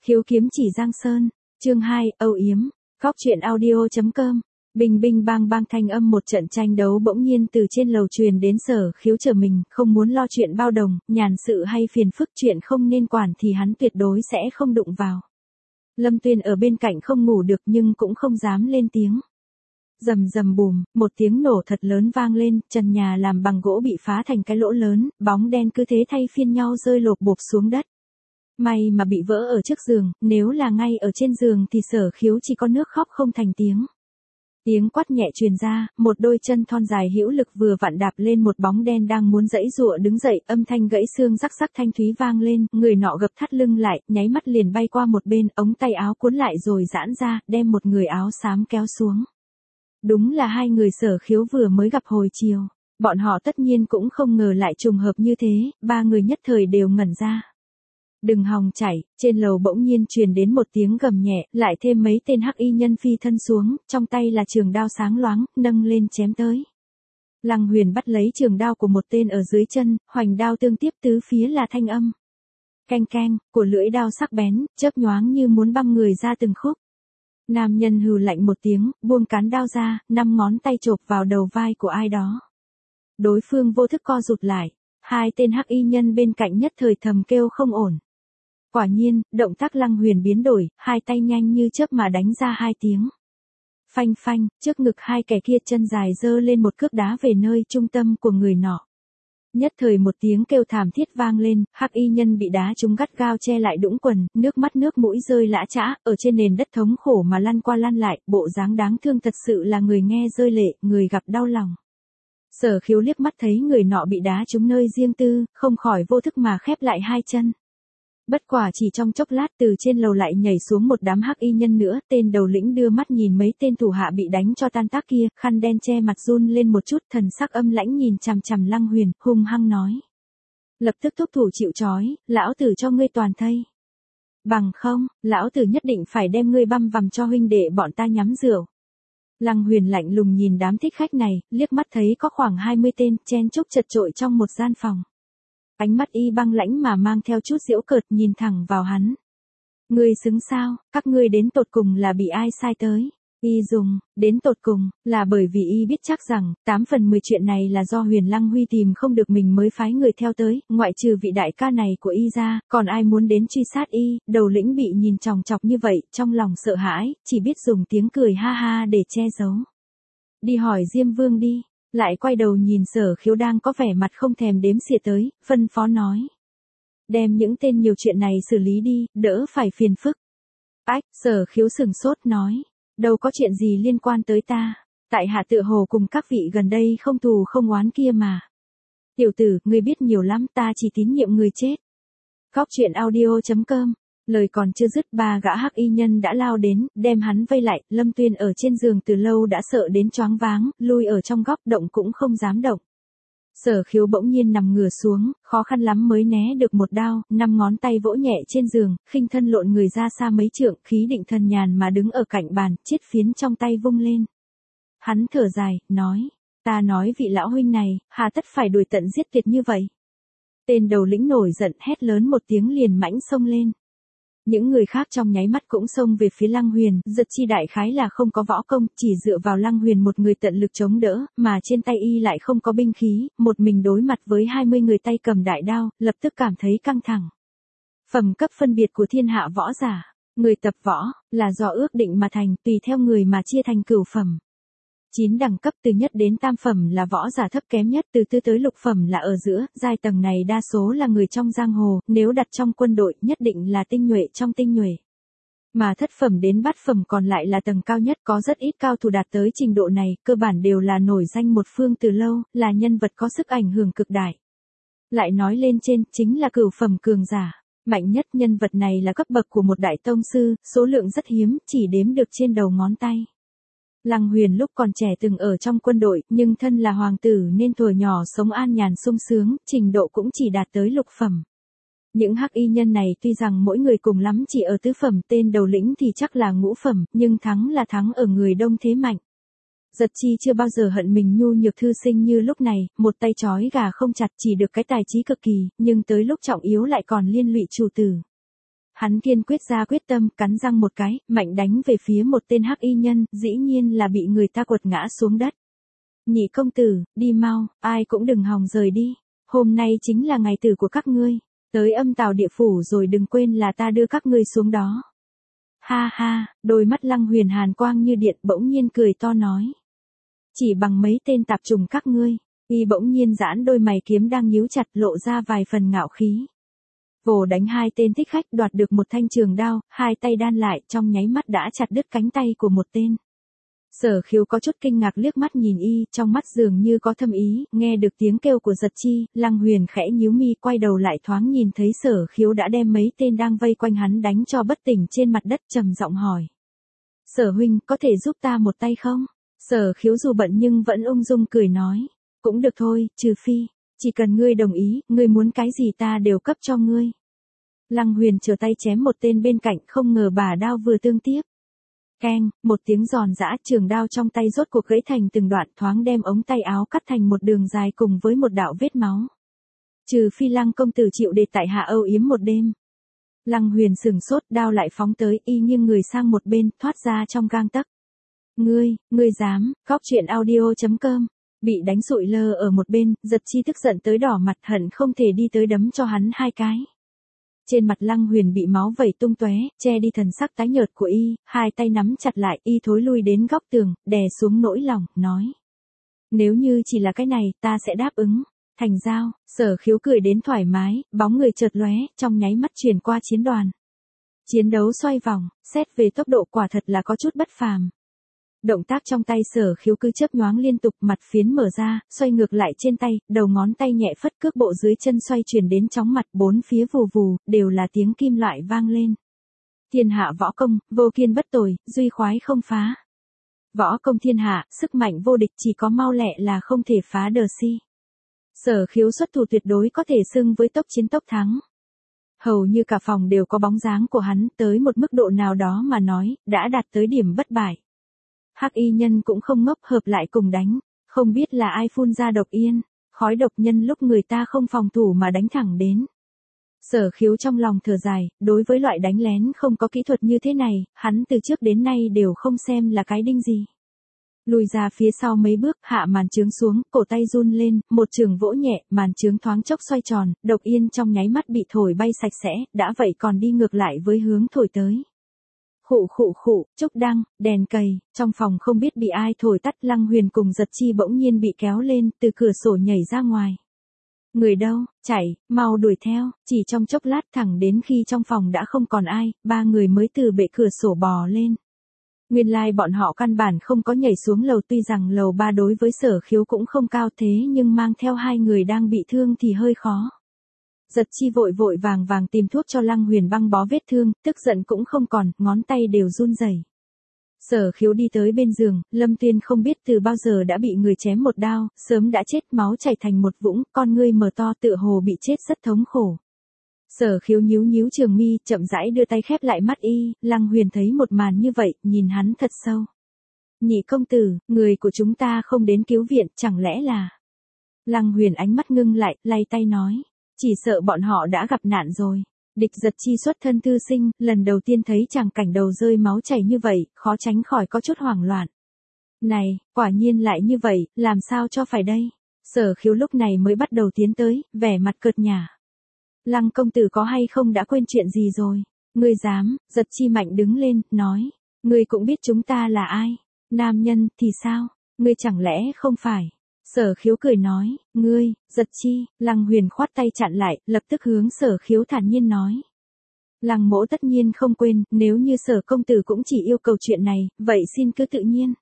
Khiếu kiếm chỉ Giang Sơn, chương 2, âu yếm, góc truyện audio.com. Bình binh bang bang thanh âm một trận tranh đấu bỗng nhiên từ trên lầu truyền đến. Sở Khiếu chờ mình, không muốn lo chuyện bao đồng, nhàn sự hay phiền phức, chuyện không nên quản thì hắn tuyệt đối sẽ không đụng vào. Lâm Tuyên ở bên cạnh không ngủ được nhưng cũng không dám lên tiếng. Rầm rầm bùm, một tiếng nổ thật lớn vang lên, trần nhà làm bằng gỗ bị phá thành cái lỗ lớn, bóng đen cứ thế thay phiên nhau rơi lộp bộp xuống đất. May mà bị vỡ ở trước giường, nếu là ngay ở trên giường thì Sở Khiếu chỉ có nước khóc không thành tiếng. Tiếng quát nhẹ truyền ra, một đôi chân thon dài hữu lực vừa vặn đạp lên một bóng đen đang muốn giãy giụa đứng dậy, âm thanh gãy xương rắc rắc thanh thúy vang lên, người nọ gập thắt lưng lại, nháy mắt liền bay qua một bên, ống tay áo cuốn lại rồi giãn ra, đem một người áo xám kéo xuống. Đúng là hai người Sở Khiếu vừa mới gặp hồi chiều, bọn họ tất nhiên cũng không ngờ lại trùng hợp như thế, ba người nhất thời đều ngẩn ra. Đừng hòng chảy, trên lầu bỗng nhiên truyền đến một tiếng gầm nhẹ, lại thêm mấy tên hắc y nhân phi thân xuống, trong tay là trường đao sáng loáng, nâng lên chém tới. Lăng Huyền bắt lấy trường đao của một tên ở dưới chân, hoành đao tương tiếp tứ phía là thanh âm. Canh canh, của lưỡi đao sắc bén, chớp nhoáng như muốn băm người ra từng khúc. Nam nhân hừ lạnh một tiếng, buông cán đao ra, 5 ngón tay chộp vào đầu vai của ai đó. Đối phương vô thức co rụt lại, hai tên hắc y nhân bên cạnh nhất thời thầm kêu không ổn. Quả nhiên, động tác Lăng Huyền biến đổi, hai tay nhanh như chớp mà đánh ra 2 tiếng. Phanh phanh, trước ngực hai kẻ kia chân dài giơ lên một cước đá về nơi trung tâm của người nọ. Nhất thời một tiếng kêu thảm thiết vang lên, hắc y nhân bị đá trúng gắt gao che lại đũng quần, nước mắt nước mũi rơi lã chã, ở trên nền đất thống khổ mà lăn qua lăn lại, bộ dáng đáng thương thật sự là người nghe rơi lệ, người gặp đau lòng. Sở Khiếu liếc mắt thấy người nọ bị đá trúng nơi riêng tư, không khỏi vô thức mà khép lại hai chân. Bất quả chỉ trong chốc lát từ trên lầu lại nhảy xuống một đám hắc y nhân nữa, tên đầu lĩnh đưa mắt nhìn mấy tên thủ hạ bị đánh cho tan tác kia, khăn đen che mặt run lên một chút, thần sắc âm lãnh nhìn chằm chằm Lăng Huyền, hung hăng nói. Lập tức thúc thủ chịu trói, lão tử cho ngươi toàn thây. Bằng không, lão tử nhất định phải đem ngươi băm vằm cho huynh đệ bọn ta nhắm rượu. Lăng Huyền lạnh lùng nhìn đám thích khách này, liếc mắt thấy có khoảng 20 tên, chen chúc chật chội trong một gian phòng. Ánh mắt y băng lãnh mà mang theo chút giễu cợt nhìn thẳng vào hắn. Ngươi xứng sao, các ngươi đến tột cùng là bị ai sai tới? Y dùng, đến tột cùng, là bởi vì y biết chắc rằng, 8 phần 10 chuyện này là do Huyền Lăng Huy tìm không được mình mới phái người theo tới, ngoại trừ vị đại ca này của y ra, còn ai muốn đến truy sát y, đầu lĩnh bị nhìn chòng chọc như vậy, trong lòng sợ hãi, chỉ biết dùng tiếng cười ha ha để che giấu. Đi hỏi Diêm Vương đi. Lại quay đầu nhìn Sở Khiếu đang có vẻ mặt không thèm đếm xỉa tới, phân phó nói. Đem những tên nhiều chuyện này xử lý đi, đỡ phải phiền phức. Ách, Sở Khiếu sừng sốt nói. Đâu có chuyện gì liên quan tới ta. Tại hạ tựa hồ cùng các vị gần đây không thù không oán kia mà. Tiểu tử, ngươi biết nhiều lắm, ta chỉ tín nhiệm người chết. Góc truyện audio.com. Lời còn chưa dứt, ba gã hắc y nhân đã lao đến, đem hắn vây lại, Lâm Tuyên ở trên giường từ lâu đã sợ đến choáng váng, lui ở trong góc động cũng không dám động. Sở Khiếu bỗng nhiên nằm ngửa xuống, khó khăn lắm mới né được một đao, 5 ngón tay vỗ nhẹ trên giường, khinh thân lộn người ra xa mấy trượng, khí định thần nhàn mà đứng ở cạnh bàn, chiết phiến trong tay vung lên. Hắn thở dài, nói, ta nói vị lão huynh này, hà tất phải đuổi tận giết tuyệt như vậy. Tên đầu lĩnh nổi giận hét lớn một tiếng liền mãnh xông lên. Những người khác trong nháy mắt cũng xông về phía Lăng Huyền, giật chi đại khái là không có võ công, chỉ dựa vào Lăng Huyền một người tận lực chống đỡ, mà trên tay y lại không có binh khí, một mình đối mặt với 20 người tay cầm đại đao, lập tức cảm thấy căng thẳng. Phẩm cấp phân biệt của thiên hạ võ giả, người tập võ, là do ước định mà thành, tùy theo người mà chia thành cửu phẩm. 9 đẳng cấp từ nhất đến tam phẩm là võ giả thấp kém nhất, từ tư tới lục phẩm là ở giữa, giai tầng này đa số là người trong giang hồ, nếu đặt trong quân đội nhất định là tinh nhuệ trong tinh nhuệ. Mà thất phẩm đến bát phẩm còn lại là tầng cao nhất, có rất ít cao thủ đạt tới trình độ này, cơ bản đều là nổi danh một phương từ lâu, là nhân vật có sức ảnh hưởng cực đại. Lại nói lên trên, chính là cửu phẩm cường giả. Mạnh nhất nhân vật này là cấp bậc của một đại tông sư, số lượng rất hiếm, chỉ đếm được trên đầu ngón tay. Lăng Huyền lúc còn trẻ từng ở trong quân đội, nhưng thân là hoàng tử nên thuở nhỏ sống an nhàn sung sướng, trình độ cũng chỉ đạt tới lục phẩm. Những hắc y nhân này tuy rằng mỗi người cùng lắm chỉ ở tứ phẩm, tên đầu lĩnh thì chắc là ngũ phẩm, nhưng thắng là thắng ở người đông thế mạnh. Giật chi chưa bao giờ hận mình nhu nhược thư sinh như lúc này, một tay trói gà không chặt, chỉ được cái tài trí cực kỳ, nhưng tới lúc trọng yếu lại còn liên lụy chủ tử. Hắn kiên quyết ra quyết tâm, cắn răng một cái, mạnh đánh về phía một tên hắc y nhân, dĩ nhiên là bị người ta quật ngã xuống đất. Nhị công tử, đi mau, ai cũng đừng hòng rời đi. Hôm nay chính là ngày tử của các ngươi. Tới âm tào địa phủ rồi đừng quên là ta đưa các ngươi xuống đó. Ha ha, đôi mắt Lăng Huyền hàn quang như điện bỗng nhiên cười to nói. Chỉ bằng mấy tên tạp trùng các ngươi, y bỗng nhiên giãn đôi mày kiếm đang nhíu chặt lộ ra vài phần ngạo khí. Vồ đánh hai tên thích khách đoạt được một thanh trường đao, hai tay đan lại trong nháy mắt đã chặt đứt cánh tay của một tên. Sở Khiếu có chút kinh ngạc liếc mắt nhìn y, trong mắt dường như có thâm ý, nghe được tiếng kêu của Giật Chi, Lăng Huyền khẽ nhíu mi quay đầu lại thoáng nhìn thấy Sở Khiếu đã đem mấy tên đang vây quanh hắn đánh cho bất tỉnh trên mặt đất trầm giọng hỏi. Sở huynh, có thể giúp ta một tay không? Sở Khiếu dù bận nhưng vẫn ung dung cười nói. Cũng được thôi, trừ phi, chỉ cần ngươi đồng ý, ngươi muốn cái gì ta đều cấp cho ngươi. Lăng Huyền trở tay chém một tên bên cạnh, không ngờ bả đao vừa tương tiếp. Keng, một tiếng giòn giã, trường đao trong tay rốt cuộc gãy thành từng đoạn, thoáng đem ống tay áo cắt thành một đường dài cùng với một đạo vết máu. Trừ phi Lăng công tử chịu để tại hạ âu yếm một đêm. Lăng Huyền sừng sốt, đao lại phóng tới, y nghiêng người sang một bên, thoát ra trong gang tấc. Ngươi dám? Góc truyện audio.com. Bị đánh sụi lơ ở một bên, Giật Chi tức giận tới đỏ mặt, hận không thể đi tới đấm cho hắn hai cái. Trên mặt Lăng Huyền bị máu vẩy tung tóe, che đi thần sắc tái nhợt của y, hai tay nắm chặt lại, y thối lui đến góc tường, đè xuống nỗi lòng, nói. Nếu như chỉ là cái này, ta sẽ đáp ứng. Thành giao, Sở Khiếu cười đến thoải mái, bóng người chợt lóe, trong nháy mắt chuyển qua chiến đoàn. Chiến đấu xoay vòng, xét về tốc độ quả thật là có chút bất phàm. Động tác trong tay Sở Khiếu cứ chớp nhoáng liên tục, mặt phiến mở ra, xoay ngược lại trên tay, đầu ngón tay nhẹ phất, cước bộ dưới chân xoay chuyển đến chóng mặt, bốn phía vù vù, đều là tiếng kim loại vang lên. Thiên hạ võ công, vô kiên bất tồi, duy khoái không phá. Võ công thiên hạ, sức mạnh vô địch, chỉ có mau lẹ là không thể phá đờ si. Sở Khiếu xuất thủ tuyệt đối có thể xưng với tốc chiến tốc thắng. Hầu như cả phòng đều có bóng dáng của hắn, tới một mức độ nào đó mà nói, đã đạt tới điểm bất bại. Hắc y nhân cũng không ngốc, hợp lại cùng đánh, không biết là ai phun ra độc yên, khói độc nhân lúc người ta không phòng thủ mà đánh thẳng đến. Sở Khiếu trong lòng thở dài, đối với loại đánh lén không có kỹ thuật như thế này, hắn từ trước đến nay đều không xem là cái đinh gì. Lùi ra phía sau mấy bước, hạ màn trướng xuống, cổ tay run lên, một trường vỗ nhẹ, màn trướng thoáng chốc xoay tròn, độc yên trong nháy mắt bị thổi bay sạch sẽ, đã vậy còn đi ngược lại với hướng thổi tới. Khụ, trúc đăng, đèn cầy, trong phòng không biết bị ai thổi tắt, Lăng Huyền cùng Giật Chi bỗng nhiên bị kéo lên, từ cửa sổ nhảy ra ngoài. Người đâu, chạy, mau đuổi theo, chỉ trong chốc lát thẳng đến khi trong phòng đã không còn ai, ba người mới từ bệ cửa sổ bò lên. Nguyên lai bọn họ căn bản không có nhảy xuống lầu, tuy rằng lầu 3 đối với Sở Khiếu cũng không cao thế nhưng mang theo hai người đang bị thương thì hơi khó. Giật Chi vội vàng tìm thuốc cho Lăng Huyền băng bó vết thương, tức giận cũng không còn, ngón tay đều run rẩy. Sở Khiếu đi tới bên giường, Lâm Tuyên không biết từ bao giờ đã bị người chém một đao, sớm đã chết, máu chảy thành một vũng, con ngươi mở to tựa hồ bị chết rất thống khổ. Sở Khiếu nhíu trường mi, chậm rãi đưa tay khép lại mắt y, Lăng Huyền thấy một màn như vậy, nhìn hắn thật sâu. Nhị công tử, người của chúng ta không đến cứu viện, chẳng lẽ là... Lăng Huyền ánh mắt ngưng lại, lay tay nói. Chỉ sợ bọn họ đã gặp nạn rồi. Địch Giật Chi xuất thân thư sinh, lần đầu tiên thấy chàng cảnh đầu rơi máu chảy như vậy, khó tránh khỏi có chút hoảng loạn. Này, quả nhiên lại như vậy, làm sao cho phải đây? Sở Khiếu lúc này mới bắt đầu tiến tới, vẻ mặt cợt nhả. Lăng công tử có hay không đã quên chuyện gì rồi? Ngươi dám? Giật Chi mạnh đứng lên, nói. Ngươi cũng biết chúng ta là ai? Nam nhân, thì sao? Ngươi chẳng lẽ không phải? Sở Khiếu cười nói, ngươi, Giật Chi, Lăng Huyền khoát tay chặn lại, lập tức hướng Sở Khiếu thản nhiên nói. Lăng mỗ tất nhiên không quên, nếu như Sở công tử cũng chỉ yêu cầu chuyện này, vậy xin cứ tự nhiên.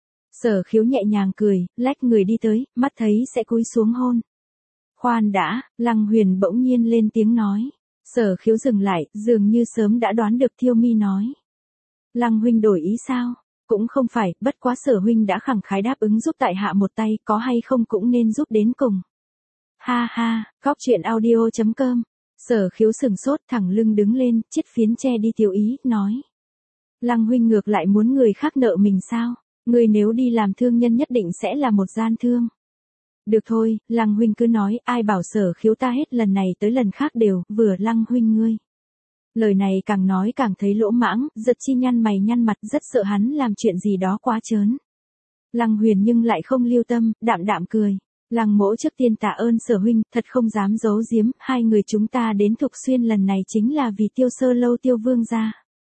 Sở Khiếu nhẹ nhàng cười, lách người đi tới, mắt thấy sẽ cúi xuống hôn. Khoan đã, Lăng Huyền bỗng nhiên lên tiếng nói. Sở Khiếu dừng lại, dường như sớm đã đoán được Thiêu Mi nói. Lăng huynh đổi ý sao? Cũng không phải, bất quá Sở huynh đã khẳng khái đáp ứng giúp tại hạ một tay, có hay không cũng nên giúp đến cùng. Ha ha, góc truyện audio.com. Sở Khiếu sừng sốt, thẳng lưng đứng lên, chiếc phiến che đi tiêu ý, nói. Lăng huynh ngược lại muốn người khác nợ mình sao? Người nếu đi làm thương nhân nhất định sẽ là một gian thương. Được thôi, Lăng huynh cứ nói, ai bảo Sở Khiếu ta hết lần này tới lần khác đều, vừa Lăng huynh ngươi. Lời này càng nói càng thấy lỗ mãng, Giật Chi nhăn mày nhăn mặt rất sợ hắn làm chuyện gì đó quá trớn. Lăng Huyền nhưng lại không lưu tâm, đạm đạm cười. Lăng mỗ trước tiên tạ ơn Sở huynh, thật không dám giấu giếm, hai người chúng ta đến Thục Xuyên lần này chính là vì Tiêu Sơ lâu Tiêu vương gia.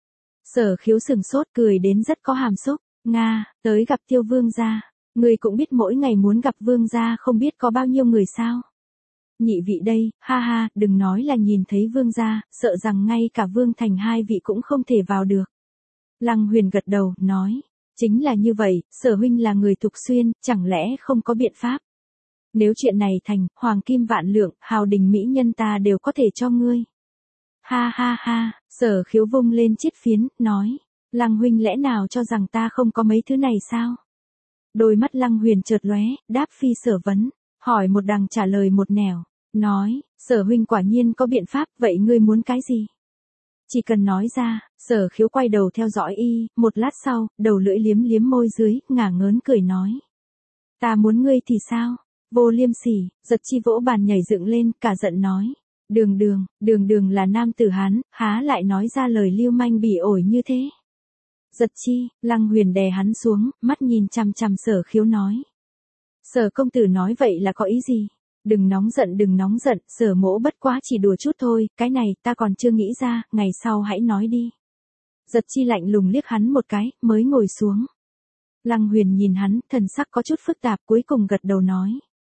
Sở Khiếu sừng sốt cười đến rất có hàm xúc, Nga, tới gặp Tiêu vương gia, người cũng biết mỗi ngày muốn gặp vương gia không biết có bao nhiêu người sao. Nhị vị đây, ha ha, đừng nói là nhìn thấy vương gia, sợ rằng ngay cả vương thành hai vị cũng không thể vào được. Lăng Huyền gật đầu, nói, chính là như vậy, Sở huynh là người Thục Xuyên, chẳng lẽ không có biện pháp. Nếu chuyện này thành, hoàng kim vạn lượng, hào đình mỹ nhân ta đều có thể cho ngươi. Ha ha ha, Sở Khiếu vung lên chiếc phiến, nói, Lăng huynh lẽ nào cho rằng ta không có mấy thứ này sao? Đôi mắt Lăng Huyền chợt lóe, đáp phi sở vấn, hỏi một đằng trả lời một nẻo, nói, Sở huynh quả nhiên có biện pháp, vậy ngươi muốn cái gì? Chỉ cần nói ra, Sở Khiếu quay đầu theo dõi y, một lát sau, đầu lưỡi liếm liếm môi dưới, ngả ngớn cười nói. Ta muốn ngươi thì sao? Vô liêm sỉ, Giật Chi vỗ bàn nhảy dựng lên, cả giận nói. Đường là nam tử Hán, há lại nói ra lời lưu manh bỉ ổi như thế. Giật Chi, Lăng Huyền đè hắn xuống, mắt nhìn chằm chằm Sở Khiếu nói. Sở công tử nói vậy là có ý gì? Đừng nóng giận, Sở mỗ bất quá chỉ đùa chút thôi, cái này ta còn chưa nghĩ ra, ngày sau hãy nói đi. Giật Chi lạnh lùng liếc hắn một cái, mới ngồi xuống. Lăng Huyền nhìn hắn, thần sắc có chút phức tạp, cuối cùng gật đầu nói.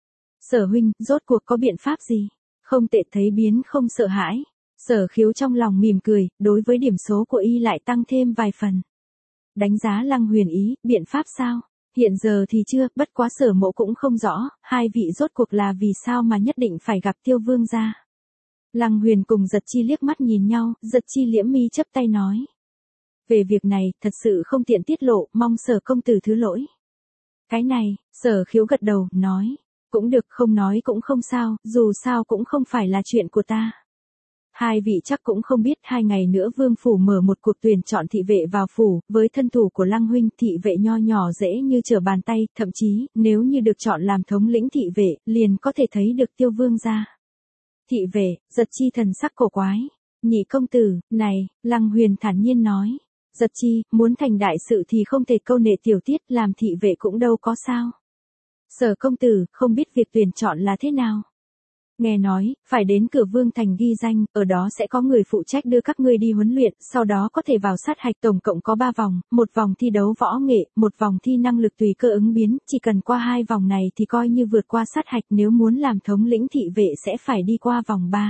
Sở huynh, rốt cuộc có biện pháp gì? Không tệ, thấy biến không sợ hãi. Sở Khiếu trong lòng mỉm cười, đối với điểm số của y lại tăng thêm vài phần. Đánh giá Lăng Huyền ý, biện pháp sao? Hiện giờ thì chưa, bất quá Sở mộ cũng không rõ, hai vị rốt cuộc là vì sao mà nhất định phải gặp Tiêu vương gia. Lăng Huyền cùng Giật Chi liếc mắt nhìn nhau, Giật Chi liễm mi chắp tay nói. Về việc này, thật sự không tiện tiết lộ, mong Sở công tử thứ lỗi. Cái này, Sở Khiếu gật đầu, nói. Cũng được, không nói cũng không sao, dù sao cũng không phải là chuyện của ta. Hai vị chắc cũng không biết 2 ngày nữa vương phủ mở một cuộc tuyển chọn thị vệ vào phủ, với thân thủ của Lăng huynh thị vệ nho nhỏ dễ như trở bàn tay, thậm chí, nếu như được chọn làm thống lĩnh thị vệ, liền có thể thấy được Tiêu vương gia. Thị vệ, Giật Chi thần sắc cổ quái. Nhị công tử, này, Lăng Huyền thản nhiên nói. Giật Chi, muốn thành đại sự thì không thể câu nệ tiểu tiết, làm thị vệ cũng đâu có sao. Sở công tử, không biết việc tuyển chọn là thế nào? Nghe nói, phải đến cửa vương thành ghi danh, ở đó sẽ có người phụ trách đưa các ngươi đi huấn luyện, sau đó có thể vào sát hạch, tổng cộng có 3 vòng, một vòng thi đấu võ nghệ, một vòng thi năng lực tùy cơ ứng biến, chỉ cần qua 2 vòng này thì coi như vượt qua sát hạch, nếu muốn làm thống lĩnh thị vệ sẽ phải đi qua vòng 3.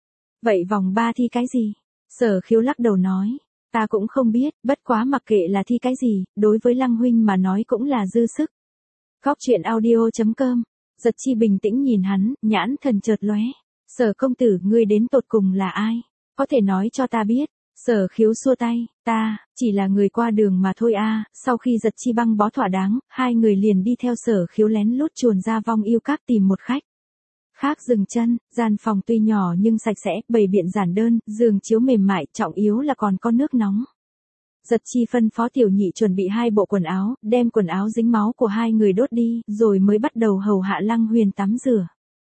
Vậy vòng 3 thi cái gì? Sở Khiếu lắc đầu nói, ta cũng không biết, bất quá mặc kệ là thi cái gì, đối với Lăng huynh mà nói cũng là dư sức. Góc truyện audio.com. Giật Chi bình tĩnh nhìn hắn, nhãn thần chợt lóe. Sở công tử, ngươi đến tột cùng là ai? Có thể nói cho ta biết. Sở Khiếu xua tay, ta, chỉ là người qua đường mà thôi a. Sau khi Giật Chi băng bó thỏa đáng, hai người liền đi theo Sở Khiếu lén lút chuồn ra Vong Yêu Các tìm một khách. Khác dừng chân, gian phòng tuy nhỏ nhưng sạch sẽ, bày biện giản đơn, giường chiếu mềm mại, trọng yếu là còn có nước nóng. Giật Chi phân phó tiểu nhị chuẩn bị 2 bộ quần áo, đem quần áo dính máu của hai người đốt đi, rồi mới bắt đầu hầu hạ Lăng Huyền tắm rửa.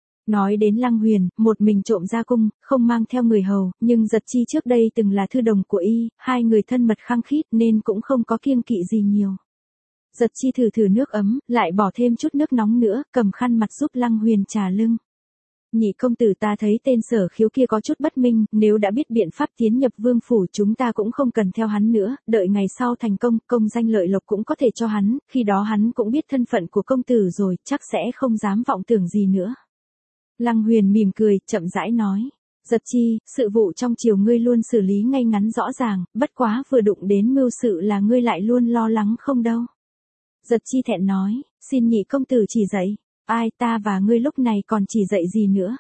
Nói đến Lăng Huyền, một mình trộm ra cung, không mang theo người hầu, nhưng Giật Chi trước đây từng là thư đồng của y, hai người thân mật khăng khít nên cũng không có kiêng kỵ gì nhiều. Giật Chi thử nước ấm, lại bỏ thêm chút nước nóng nữa, cầm khăn mặt giúp Lăng Huyền trà lưng. Nhị công tử, ta thấy tên Sở Khiếu kia có chút bất minh, nếu đã biết biện pháp tiến nhập vương phủ chúng ta cũng không cần theo hắn nữa, đợi ngày sau thành công, công danh lợi lộc cũng có thể cho hắn, khi đó hắn cũng biết thân phận của công tử rồi, chắc sẽ không dám vọng tưởng gì nữa. Lăng Huyền mỉm cười, chậm rãi nói. Giật Chi, sự vụ trong triều ngươi luôn xử lý ngay ngắn rõ ràng, bất quá vừa đụng đến mưu sự là ngươi lại luôn lo lắng không đâu. Giật Chi thẹn nói, xin nhị công tử chỉ dạy. Ai, ta và ngươi lúc này còn chỉ dạy gì nữa?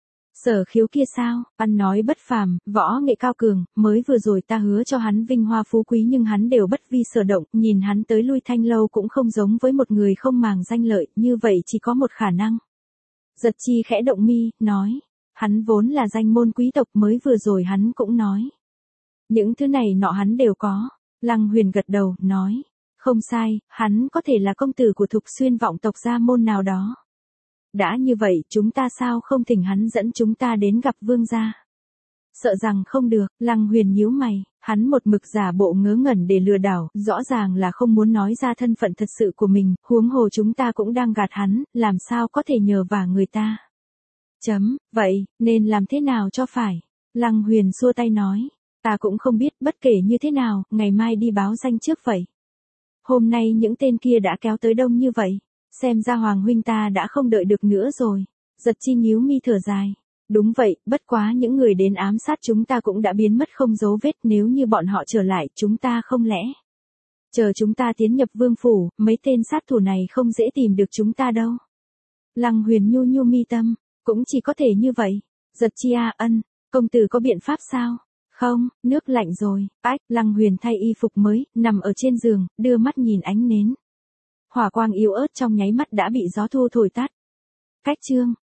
Sở Khiếu kia sao, ăn nói bất phàm, võ nghệ cao cường, mới vừa rồi ta hứa cho hắn vinh hoa phú quý nhưng hắn đều bất vi sở động, nhìn hắn tới lui Thanh lâu cũng không giống với một người không màng danh lợi, như vậy chỉ có một khả năng. Giật Chi khẽ động mi, nói, hắn vốn là danh môn quý tộc, mới vừa rồi hắn cũng nói. Những thứ này nọ hắn đều có. Lăng Huyền gật đầu, nói. Không sai, hắn có thể là công tử của Thục Xuyên vọng tộc gia môn nào đó. Đã như vậy, chúng ta sao không thỉnh hắn dẫn chúng ta đến gặp vương gia? Sợ rằng không được, Lăng Huyền nhíu mày, hắn một mực giả bộ ngớ ngẩn để lừa đảo, rõ ràng là không muốn nói ra thân phận thật sự của mình, huống hồ chúng ta cũng đang gạt hắn, làm sao có thể nhờ vả người ta. Vậy, nên làm thế nào cho phải? Lăng Huyền xua tay nói, ta cũng không biết, bất kể như thế nào, ngày mai đi báo danh trước vậy. Hôm nay những tên kia đã kéo tới đông như vậy, xem ra Hoàng huynh ta đã không đợi được nữa rồi. Giật Chi nhíu mi thở dài. Đúng vậy, bất quá những người đến ám sát chúng ta cũng đã biến mất không dấu vết, nếu như bọn họ trở lại, chúng ta không lẽ chờ chúng ta tiến nhập vương phủ, mấy tên sát thủ này không dễ tìm được chúng ta đâu. Lăng Huyền nhu nhu mi tâm, cũng chỉ có thể như vậy. Giật Chi ân, công tử có biện pháp sao? Không, nước lạnh rồi. Lăng Huyền thay y phục mới, nằm ở trên giường, đưa mắt nhìn ánh nến. Hỏa quang yếu ớt trong nháy mắt đã bị gió thu thổi tắt. Cách chương